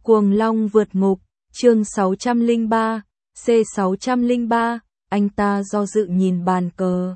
Cuồng Long vượt ngục, chương 603, C603, anh ta do dự nhìn bàn cờ.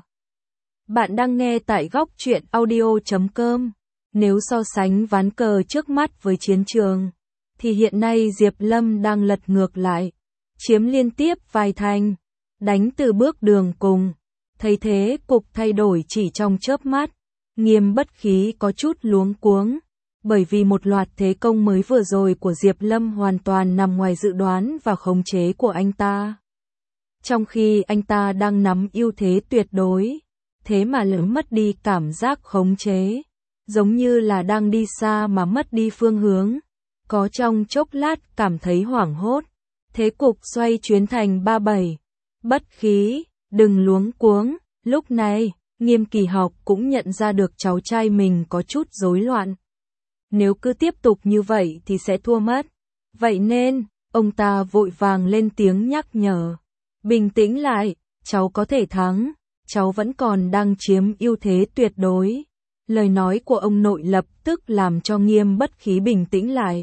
Bạn đang nghe tại góc truyện audio.com. Nếu so sánh ván cờ trước mắt với chiến trường, thì hiện nay Diệp Lâm đang lật ngược lại, chiếm liên tiếp vài thành, đánh từ bước đường cùng. Thấy thế cục thay đổi chỉ trong chớp mắt, Nghiêm Bất Khí có chút luống cuống, bởi vì một loạt thế công mới vừa rồi của Diệp Lâm hoàn toàn nằm ngoài dự đoán và khống chế của anh ta. Trong khi anh ta đang nắm ưu thế tuyệt đối, thế mà lỡ mất đi cảm giác khống chế, giống như là đang đi xa mà mất đi phương hướng. Có trong chốc lát cảm thấy hoảng hốt, thế cục xoay chuyến thành 3-7. Bất Khí, đừng luống cuống. Lúc này, Nghiêm Kỳ Học cũng nhận ra được cháu trai mình có chút rối loạn. Nếu cứ tiếp tục như vậy thì sẽ thua mất. Vậy nên, ông ta vội vàng lên tiếng nhắc nhở. Bình tĩnh lại, cháu có thể thắng, cháu vẫn còn đang chiếm ưu thế tuyệt đối. Lời nói của ông nội lập tức làm cho Nghiêm Bất Khí bình tĩnh lại.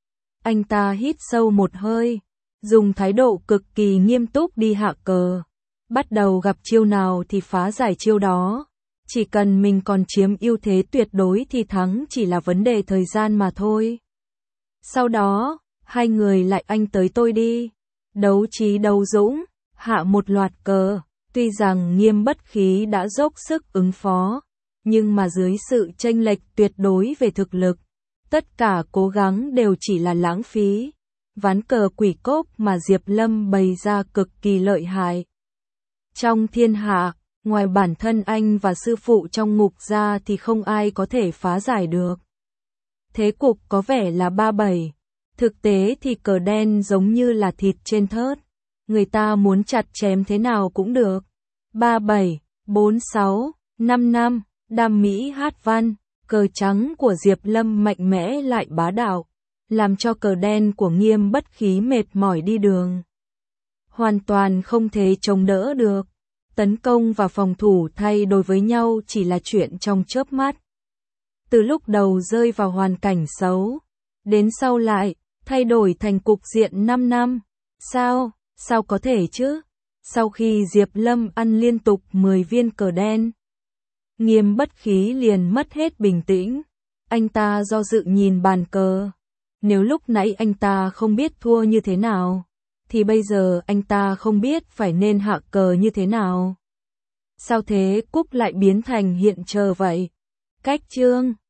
Anh ta hít sâu một hơi, dùng thái độ cực kỳ nghiêm túc đi hạ cờ. Bắt đầu gặp chiêu nào thì phá giải chiêu đó. Chỉ cần mình còn chiếm ưu thế tuyệt đối thì thắng chỉ là vấn đề thời gian mà thôi. Sau đó, hai người lại anh tới tôi đi. Đấu trí đấu dũng, hạ một loạt cờ. Tuy rằng Nghiêm Bất Khí đã dốc sức ứng phó, nhưng mà dưới sự chênh lệch tuyệt đối về thực lực, tất cả cố gắng đều chỉ là lãng phí. Ván cờ quỷ cốc mà Diệp Lâm bày ra cực kỳ lợi hại. Trong thiên hạ, ngoài bản thân anh và sư phụ trong ngục ra thì không ai có thể phá giải được. Thế cục có vẻ là 3-7, thực tế thì cờ đen giống như là thịt trên thớt, người ta muốn chặt chém thế nào cũng được. 3-7, 4-6, 5-5, đam mỹ hát văn, cờ trắng của Diệp Lâm mạnh mẽ lại bá đạo, làm cho cờ đen của Nghiêm Bất Khí mệt mỏi đi đường. Hoàn toàn không thể chống đỡ được. Tấn công và phòng thủ thay đổi với nhau chỉ là chuyện trong chớp mắt. Từ lúc đầu rơi vào hoàn cảnh xấu, đến sau lại, thay đổi thành cục diện 5 năm. Sao có thể chứ? Sau khi Diệp Lâm ăn liên tục 10 viên cờ đen, Nghiêm Bất Khí liền mất hết bình tĩnh. Anh ta do dự nhìn bàn cờ. Nếu lúc nãy anh ta không biết thua như thế nào, thì bây giờ anh ta không biết phải nên hạ cờ như thế nào. Sao thế cục lại biến thành hiện giờ vậy? Cách chương